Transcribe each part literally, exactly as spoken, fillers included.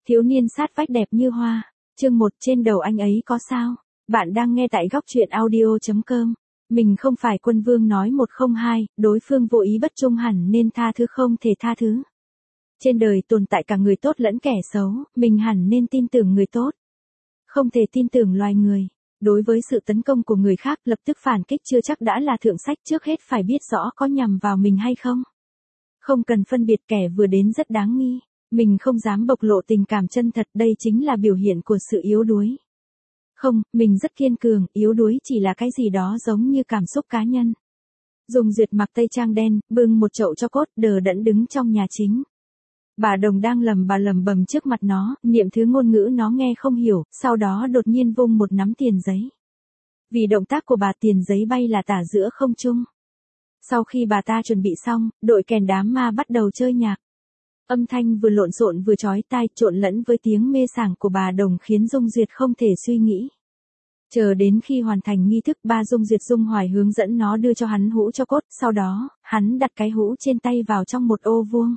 Thiếu niên sát vách đẹp như hoa. Chương một, trên đầu anh ấy có sao? Bạn đang nghe tại góc truyện audio chấm com. Mình không phải quân vương nói một không hai, đối phương vô ý bất trung hẳn nên tha thứ không thể tha thứ. Trên đời tồn tại cả người tốt lẫn kẻ xấu, mình hẳn nên tin tưởng người tốt. Không thể tin tưởng loài người. Đối với sự tấn công của người khác lập tức phản kích chưa chắc đã là thượng sách, trước hết phải biết rõ có nhằm vào mình hay không. Không cần phân biệt, kẻ vừa đến rất đáng nghi. Mình không dám bộc lộ tình cảm chân thật, đây chính là biểu hiện của sự yếu đuối. Không, mình rất kiên cường, yếu đuối chỉ là cái gì đó giống như cảm xúc cá nhân. Dung Duyệt mặc tây trang đen, bưng một chậu cho cốt, đờ đẫn đứng trong nhà chính. Bà Đồng đang lầm bà lầm bầm trước mặt nó, niệm thứ ngôn ngữ nó nghe không hiểu, sau đó đột nhiên vung một nắm tiền giấy. Vì động tác của bà, tiền giấy bay là tả giữa không trung. Sau khi bà ta chuẩn bị xong, đội kèn đám ma bắt đầu chơi nhạc. Âm thanh vừa lộn xộn vừa chói tai, trộn lẫn với tiếng mê sảng của bà Đồng khiến Dung Duyệt không thể suy nghĩ. Chờ đến khi hoàn thành nghi thức, ba Dung Duyệt Dung Hoài hướng dẫn nó đưa cho hắn hũ cho cốt, sau đó, hắn đặt cái hũ trên tay vào trong một ô vuông.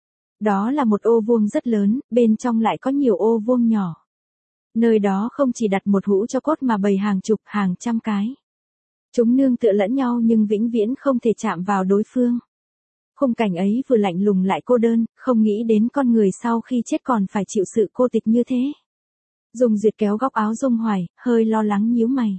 Đó là một ô vuông rất lớn, bên trong lại có nhiều ô vuông nhỏ. Nơi đó không chỉ đặt một hũ cho cốt mà bày hàng chục, hàng trăm cái. Chúng nương tựa lẫn nhau nhưng vĩnh viễn không thể chạm vào đối phương. Khung cảnh ấy vừa lạnh lùng lại cô đơn, không nghĩ đến con người sau khi chết còn phải chịu sự cô tịch như thế. Dung Duyệt kéo góc áo Dung Hoài, hơi lo lắng nhíu mày.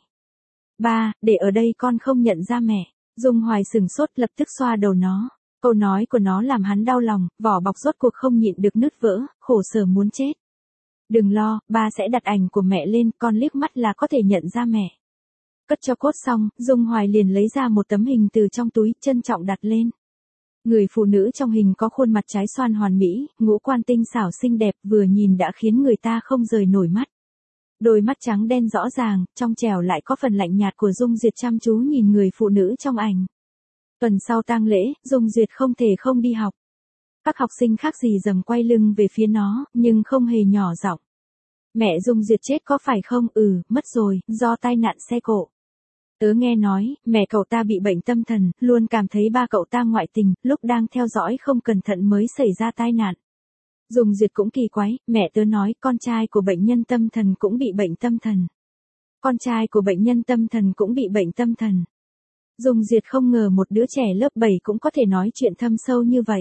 Ba, để ở đây con không nhận ra mẹ. Dung Hoài sừng sốt, lập tức xoa đầu nó. Câu nói của nó làm hắn đau lòng, vỏ bọc rốt cuộc không nhịn được nứt vỡ, khổ sở muốn chết. Đừng lo, ba sẽ đặt ảnh của mẹ lên, con liếc mắt là có thể nhận ra mẹ. Cất cho cốt xong, Dung Hoài liền lấy ra một tấm hình từ trong túi, trân trọng đặt lên. Người phụ nữ trong hình có khuôn mặt trái xoan hoàn mỹ, ngũ quan tinh xảo xinh đẹp, vừa nhìn đã khiến người ta không rời nổi mắt. Đôi mắt trắng đen rõ ràng, trong trẻo lại có phần lạnh nhạt của Dung Duyệt chăm chú nhìn người phụ nữ trong ảnh. Tuần sau tang lễ, Dung Duyệt không thể không đi học. Các học sinh khác gì dầm quay lưng về phía nó, nhưng không hề nhỏ giọng. Mẹ Dung Duyệt chết có phải không? Ừ, mất rồi, do tai nạn xe cộ. Tớ nghe nói, mẹ cậu ta bị bệnh tâm thần, luôn cảm thấy ba cậu ta ngoại tình, lúc đang theo dõi không cẩn thận mới xảy ra tai nạn. Dung Duyệt cũng kỳ quái, mẹ tớ nói con trai của bệnh nhân tâm thần cũng bị bệnh tâm thần. Con trai của bệnh nhân tâm thần cũng bị bệnh tâm thần. Dung Duyệt không ngờ một đứa trẻ lớp bảy cũng có thể nói chuyện thâm sâu như vậy.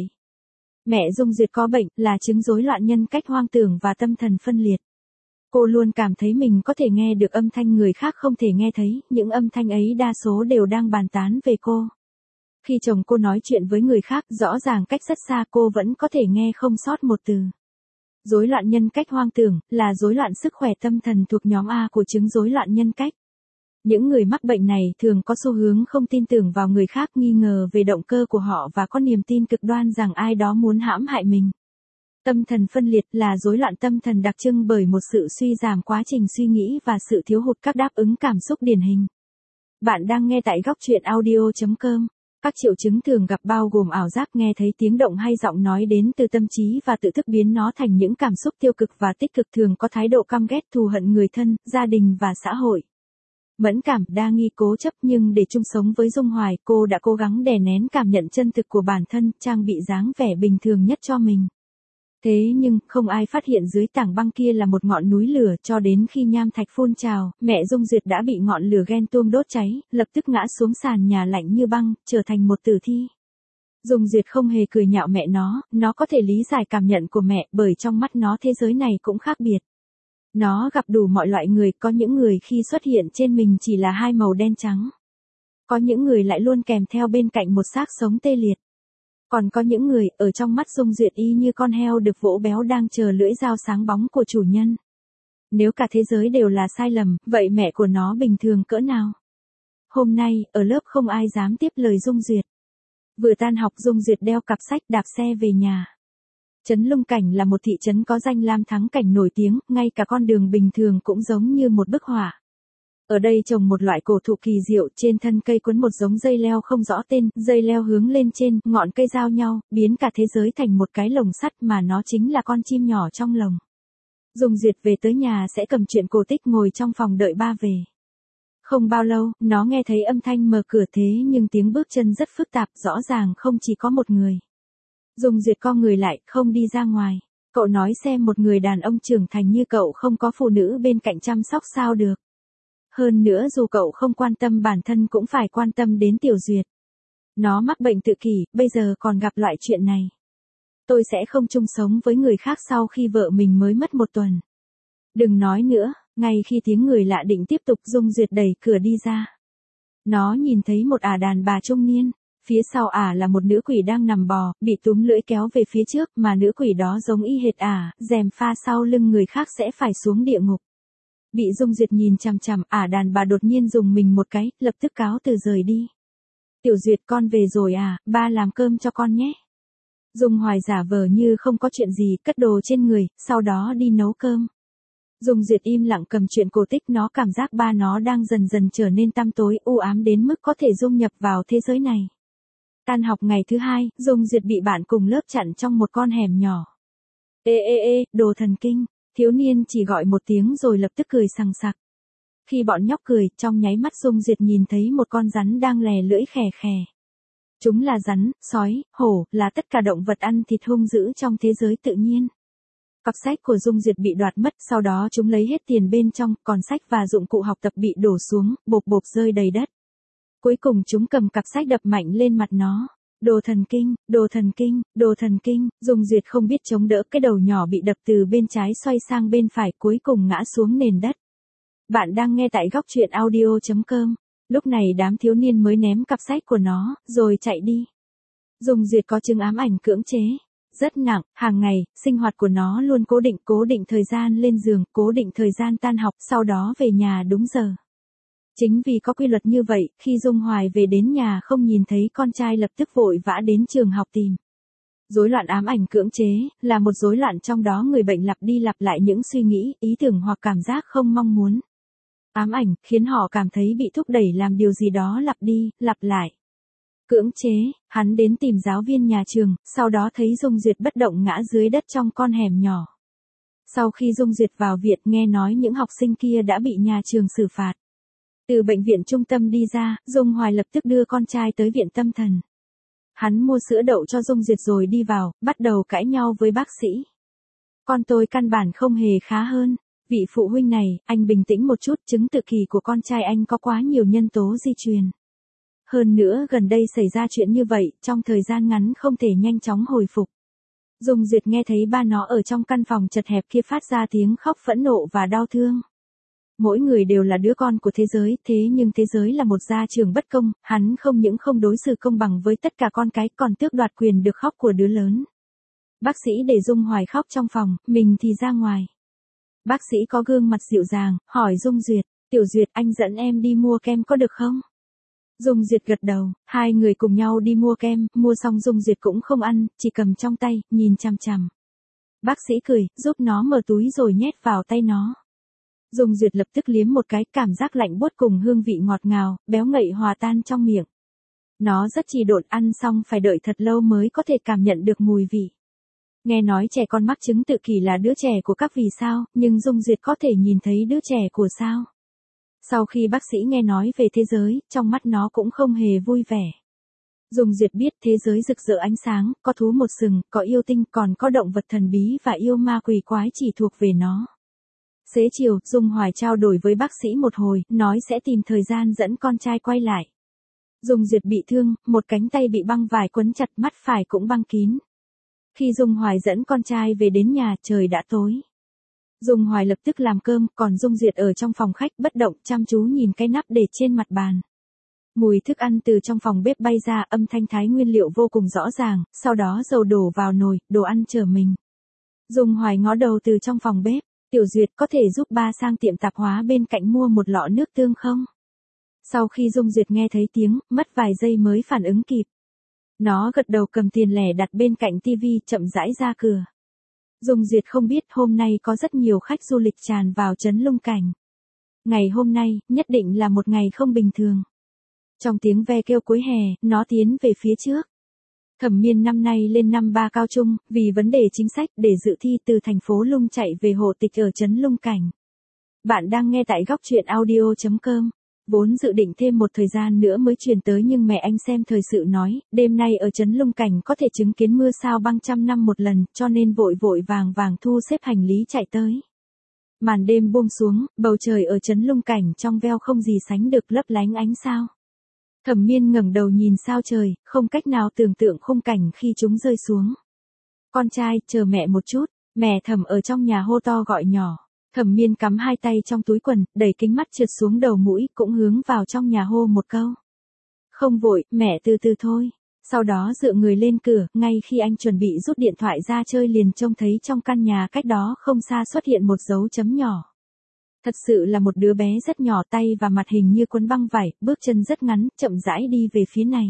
Mẹ Dung Duyệt có bệnh, là chứng rối loạn nhân cách hoang tưởng và tâm thần phân liệt. Cô luôn cảm thấy mình có thể nghe được âm thanh người khác không thể nghe thấy, những âm thanh ấy đa số đều đang bàn tán về cô. Khi chồng cô nói chuyện với người khác, rõ ràng cách rất xa, cô vẫn có thể nghe không sót một từ. Rối loạn nhân cách hoang tưởng là rối loạn sức khỏe tâm thần thuộc nhóm A của chứng rối loạn nhân cách. Những người mắc bệnh này thường có xu hướng không tin tưởng vào người khác, nghi ngờ về động cơ của họ và có niềm tin cực đoan rằng ai đó muốn hãm hại mình. Tâm thần phân liệt là rối loạn tâm thần đặc trưng bởi một sự suy giảm quá trình suy nghĩ và sự thiếu hụt các đáp ứng cảm xúc điển hình. Bạn đang nghe tại góc truyện audio chấm com. Các triệu chứng thường gặp bao gồm ảo giác, nghe thấy tiếng động hay giọng nói đến từ tâm trí và tự thức biến nó thành những cảm xúc tiêu cực và tích cực, thường có thái độ căm ghét, thù hận người thân, gia đình và xã hội. Mẫn cảm, đa nghi, cố chấp, nhưng để chung sống với Dung Hoài, cô đã cố gắng đè nén cảm nhận chân thực của bản thân, trang bị dáng vẻ bình thường nhất cho mình. Thế nhưng, không ai phát hiện dưới tảng băng kia là một ngọn núi lửa, cho đến khi nham thạch phun trào, mẹ Dung Duyệt đã bị ngọn lửa ghen tuông đốt cháy, lập tức ngã xuống sàn nhà lạnh như băng, trở thành một tử thi. Dung Duyệt không hề cười nhạo mẹ nó, nó có thể lý giải cảm nhận của mẹ, bởi trong mắt nó thế giới này cũng khác biệt. Nó gặp đủ mọi loại người, có những người khi xuất hiện trên mình chỉ là hai màu đen trắng. Có những người lại luôn kèm theo bên cạnh một xác sống tê liệt. Còn có những người, ở trong mắt Dung Duyệt y như con heo được vỗ béo đang chờ lưỡi dao sáng bóng của chủ nhân. Nếu cả thế giới đều là sai lầm, vậy mẹ của nó bình thường cỡ nào? Hôm nay, ở lớp không ai dám tiếp lời Dung Duyệt. Vừa tan học, Dung Duyệt đeo cặp sách, đạp xe về nhà. Trấn Lung Cảnh là một thị trấn có danh lam thắng cảnh nổi tiếng, ngay cả con đường bình thường cũng giống như một bức họa. Ở đây trồng một loại cổ thụ kỳ diệu, trên thân cây quấn một giống dây leo không rõ tên, dây leo hướng lên trên, ngọn cây giao nhau, biến cả thế giới thành một cái lồng sắt mà nó chính là con chim nhỏ trong lồng. Dung Duyệt về tới nhà sẽ cầm truyện cổ tích, ngồi trong phòng đợi ba về. Không bao lâu, nó nghe thấy âm thanh mở cửa, thế nhưng tiếng bước chân rất phức tạp, rõ ràng không chỉ có một người. Dung Duyệt co người lại, không đi ra ngoài. Cậu nói xem một người đàn ông trưởng thành như cậu không có phụ nữ bên cạnh chăm sóc sao được. Hơn nữa dù cậu không quan tâm bản thân cũng phải quan tâm đến Tiểu Duyệt. Nó mắc bệnh tự kỷ, bây giờ còn gặp loại chuyện này. Tôi sẽ không chung sống với người khác sau khi vợ mình mới mất một tuần. Đừng nói nữa, ngay khi tiếng người lạ định tiếp tục Dung Duyệt đẩy cửa đi ra. Nó nhìn thấy một ả đàn bà trung niên, phía sau ả là một nữ quỷ đang nằm bò, bị túm lưỡi kéo về phía trước mà nữ quỷ đó giống y hệt ả, rèm pha sau lưng người khác sẽ phải xuống địa ngục. Bị Dung Duyệt nhìn chằm chằm, ả đàn bà đột nhiên dùng mình một cái, lập tức cáo từ rời đi. Tiểu Duyệt con về rồi à, ba làm cơm cho con nhé. Dung Hoài giả vờ như không có chuyện gì, cất đồ trên người, sau đó đi nấu cơm. Dung Duyệt im lặng cầm chuyện cổ tích, nó cảm giác ba nó đang dần dần trở nên tăm tối, u ám đến mức có thể dung nhập vào thế giới này. Tan học ngày thứ hai, Dung Duyệt bị bạn cùng lớp chặn trong một con hẻm nhỏ. Ê ê ê, đồ thần kinh, thiếu niên chỉ gọi một tiếng rồi lập tức cười sằng sặc. Khi bọn nhóc cười, trong nháy mắt Dung Duyệt nhìn thấy một con rắn đang lè lưỡi khè khè. Chúng là rắn, sói, hổ, là tất cả động vật ăn thịt hung dữ trong thế giới tự nhiên. Cặp sách của Dung Duyệt bị đoạt mất, sau đó chúng lấy hết tiền bên trong, còn sách và dụng cụ học tập bị đổ xuống, bộp bộp rơi đầy đất. Cuối cùng chúng cầm cặp sách đập mạnh lên mặt nó. Đồ thần kinh, đồ thần kinh, đồ thần kinh, Dung Duyệt không biết chống đỡ, cái đầu nhỏ bị đập từ bên trái xoay sang bên phải, cuối cùng ngã xuống nền đất. Bạn đang nghe tại góc truyện audio chấm com. Lúc này đám thiếu niên mới ném cặp sách của nó, rồi chạy đi. Dung Duyệt có chứng ám ảnh cưỡng chế. Rất nặng, hàng ngày, sinh hoạt của nó luôn cố định, cố định thời gian lên giường, cố định thời gian tan học, sau đó về nhà đúng giờ. Chính vì có quy luật như vậy, khi Dung Hoài về đến nhà không nhìn thấy con trai lập tức vội vã đến trường học tìm. Rối loạn ám ảnh cưỡng chế, là một rối loạn trong đó người bệnh lặp đi lặp lại những suy nghĩ, ý tưởng hoặc cảm giác không mong muốn. Ám ảnh, khiến họ cảm thấy bị thúc đẩy làm điều gì đó lặp đi, lặp lại. Cưỡng chế, hắn đến tìm giáo viên nhà trường, sau đó thấy Dung Duyệt bất động ngã dưới đất trong con hẻm nhỏ. Sau khi Dung Duyệt vào viện nghe nói những học sinh kia đã bị nhà trường xử phạt. Từ bệnh viện trung tâm đi ra, Dung Hoài lập tức đưa con trai tới viện tâm thần. Hắn mua sữa đậu cho Dung Duyệt rồi đi vào, bắt đầu cãi nhau với bác sĩ. Con tôi căn bản không hề khá hơn. Vị phụ huynh này, anh bình tĩnh một chút, chứng tự kỷ của con trai anh có quá nhiều nhân tố di truyền. Hơn nữa gần đây xảy ra chuyện như vậy, trong thời gian ngắn không thể nhanh chóng hồi phục. Dung Duyệt nghe thấy ba nó ở trong căn phòng chật hẹp kia phát ra tiếng khóc phẫn nộ và đau thương. Mỗi người đều là đứa con của thế giới, thế nhưng thế giới là một gia trường bất công, hắn không những không đối xử công bằng với tất cả con cái, còn tước đoạt quyền được khóc của đứa lớn. Bác sĩ để Dung Hoài khóc trong phòng, mình thì ra ngoài. Bác sĩ có gương mặt dịu dàng, hỏi Dung Duyệt, Tiểu Duyệt anh dẫn em đi mua kem có được không? Dung Duyệt gật đầu, hai người cùng nhau đi mua kem, mua xong Dung Duyệt cũng không ăn, chỉ cầm trong tay, nhìn chằm chằm. Bác sĩ cười, giúp nó mở túi rồi nhét vào tay nó. Dung Duyệt lập tức liếm một cái, cảm giác lạnh buốt cùng hương vị ngọt ngào, béo ngậy hòa tan trong miệng. Nó rất trì độn, ăn xong phải đợi thật lâu mới có thể cảm nhận được mùi vị. Nghe nói trẻ con mắc chứng tự kỷ là đứa trẻ của các vì sao, nhưng Dung Duyệt có thể nhìn thấy đứa trẻ của sao. Sau khi bác sĩ nghe nói về thế giới, trong mắt nó cũng không hề vui vẻ. Dung Duyệt biết thế giới rực rỡ ánh sáng, có thú một sừng, có yêu tinh, còn có động vật thần bí và yêu ma quỷ quái chỉ thuộc về nó. Xế chiều, Dung Hoài trao đổi với bác sĩ một hồi, nói sẽ tìm thời gian dẫn con trai quay lại. Dung Duyệt bị thương, một cánh tay bị băng vải quấn chặt, mắt phải cũng băng kín. Khi Dung Hoài dẫn con trai về đến nhà, trời đã tối. Dung Hoài lập tức làm cơm, còn Dung Duyệt ở trong phòng khách bất động, chăm chú nhìn cái nắp để trên mặt bàn. Mùi thức ăn từ trong phòng bếp bay ra, âm thanh thái nguyên liệu vô cùng rõ ràng, sau đó dầu đổ vào nồi, đồ ăn chờ mình. Dung Hoài ngó đầu từ trong phòng bếp, Tiểu Duyệt có thể giúp ba sang tiệm tạp hóa bên cạnh mua một lọ nước tương không? Sau khi Dung Duyệt nghe thấy tiếng, mất vài giây mới phản ứng kịp. Nó gật đầu cầm tiền lẻ đặt bên cạnh tivi, chậm rãi ra cửa. Dung Duyệt không biết hôm nay có rất nhiều khách du lịch tràn vào trấn Lung Cảnh. Ngày hôm nay, nhất định là một ngày không bình thường. Trong tiếng ve kêu cuối hè, nó tiến về phía trước. Thẩm Miên năm nay lên năm ba cao trung, vì vấn đề chính sách để dự thi từ thành phố Lung chạy về hộ tịch ở trấn Lung Cảnh. Bạn đang nghe tại góc truyện audio chấm com. Vốn dự định thêm một thời gian nữa mới truyền tới nhưng mẹ anh xem thời sự nói, đêm nay ở trấn Lung Cảnh có thể chứng kiến mưa sao băng trăm năm một lần, cho nên vội vội vàng vàng thu xếp hành lý chạy tới. Màn đêm buông xuống, bầu trời ở trấn Lung Cảnh trong veo không gì sánh được lấp lánh ánh sao. Thẩm Miên ngẩng đầu nhìn sao trời, không cách nào tưởng tượng khung cảnh khi chúng rơi xuống. Con trai, chờ mẹ một chút, mẹ Thẩm ở trong nhà hô to gọi nhỏ. Thẩm Miên cắm hai tay trong túi quần, đẩy kính mắt trượt xuống đầu mũi, cũng hướng vào trong nhà hô một câu. Không vội, mẹ từ từ thôi. Sau đó dựa người lên cửa, ngay khi anh chuẩn bị rút điện thoại ra chơi liền trông thấy trong căn nhà cách đó không xa xuất hiện một dấu chấm nhỏ. Thật sự là một đứa bé rất nhỏ, tay và mặt hình như quấn băng vải, bước chân rất ngắn, chậm rãi đi về phía này.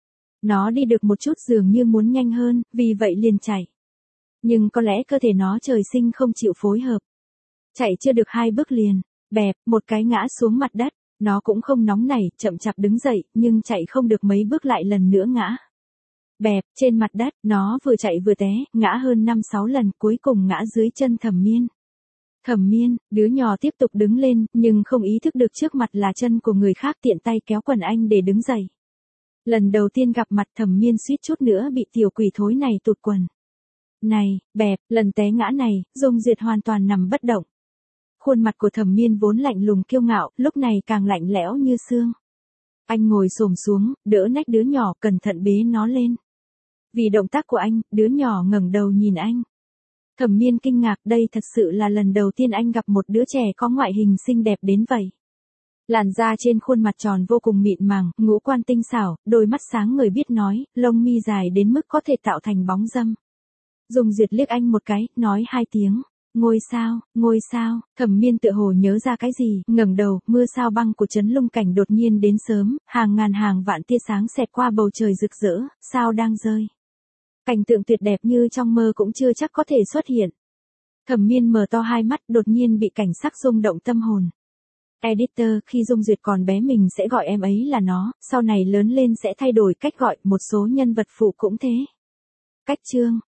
Nó đi được một chút dường như muốn nhanh hơn, vì vậy liền chạy. Nhưng có lẽ cơ thể nó trời sinh không chịu phối hợp. Chạy chưa được hai bước liền, bẹp, một cái ngã xuống mặt đất. Nó cũng không nóng nảy, chậm chạp đứng dậy, nhưng chạy không được mấy bước lại lần nữa ngã. Bẹp, trên mặt đất, nó vừa chạy vừa té, ngã hơn năm sáu lần, cuối cùng ngã dưới chân Thẩm Miên. Thẩm Miên, đứa nhỏ tiếp tục đứng lên, nhưng không ý thức được trước mặt là chân của người khác, tiện tay kéo quần anh để đứng dậy. Lần đầu tiên gặp mặt Thẩm Miên suýt chút nữa bị tiểu quỷ thối này tụt quần. Này, bẹp, lần té ngã này, Dung Duyệt hoàn toàn nằm bất động. Khuôn mặt của Thẩm Miên vốn lạnh lùng kiêu ngạo, lúc này càng lạnh lẽo như xương. Anh ngồi xổm xuống, đỡ nách đứa nhỏ, cẩn thận bế nó lên. Vì động tác của anh, đứa nhỏ ngẩng đầu nhìn anh. Thẩm Miên kinh ngạc, đây thật sự là lần đầu tiên anh gặp một đứa trẻ có ngoại hình xinh đẹp đến vậy. Làn da trên khuôn mặt tròn vô cùng mịn màng, ngũ quan tinh xảo, đôi mắt sáng ngời biết nói, lông mi dài đến mức có thể tạo thành bóng dâm. Dung Duyệt liếc anh một cái, nói hai tiếng. Ngôi sao, ngôi sao, Thẩm Miên tựa hồ nhớ ra cái gì, ngẩng đầu, mưa sao băng của trấn Lung Cảnh đột nhiên đến sớm, hàng ngàn hàng vạn tia sáng xẹt qua bầu trời rực rỡ, sao đang rơi. Cảnh tượng tuyệt đẹp như trong mơ cũng chưa chắc có thể xuất hiện. Thẩm Miên mở to hai mắt, đột nhiên bị cảnh sắc rung động tâm hồn. Editor, khi Dung Duyệt còn bé mình sẽ gọi em ấy là nó, sau này lớn lên sẽ thay đổi cách gọi, một số nhân vật phụ cũng thế. Cách chương